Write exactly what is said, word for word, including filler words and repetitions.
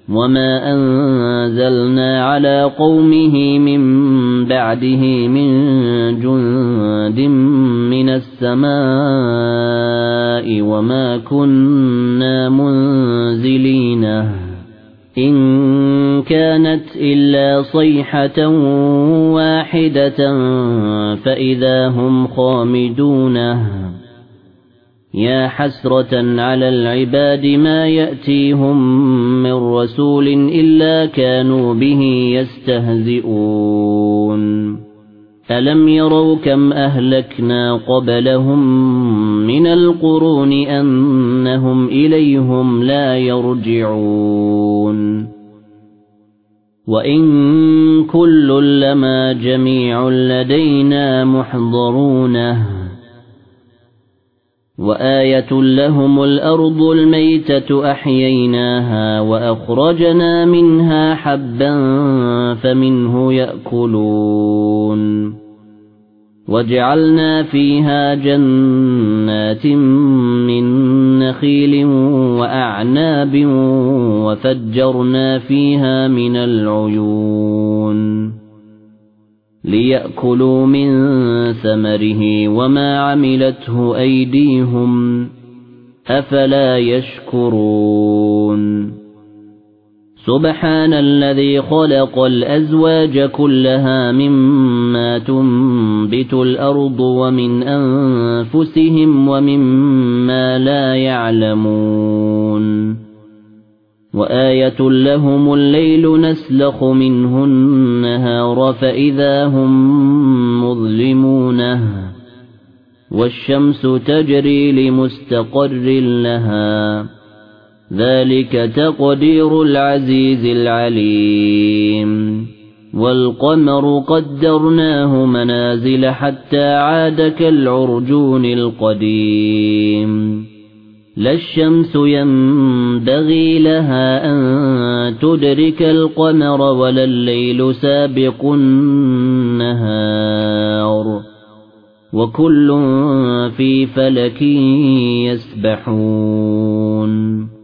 وما أنزلنا على قومه من بعده من جند من السماء وما كنا منزلين إن كانت إلا صيحة واحدة فإذا هم خامدون يا حسرة على العباد ما يأتيهم من رسول إلا كانوا به يستهزئون ألم يروا كم أهلكنا قبلهم من القرون أنهم إليهم لا يرجعون وإن كل لما جميع لدينا محضرون وآية لهم الأرض الميتة أحييناها وأخرجنا منها حبا فمنه يأكلون وجعلنا فيها جنات من نخيل وأعناب وفجرنا فيها من العيون ليأكلوا من ثمره وما عملته أيديهم أفلا يشكرون سبحان الذي خلق الأزواج كلها مما تنبت الأرض ومن أنفسهم ومما لا يعلمون وآية لهم الليل نسلخ منه النهار فإذا هم مظلمون والشمس تجري لمستقر لها ذلك تقدير العزيز العليم والقمر قدرناه منازل حتى عاد كالعرجون القديم لا الشمس ينبغي لها أن تدرك القمر ولا الليل سابق النهار وكل في فلك يسبحون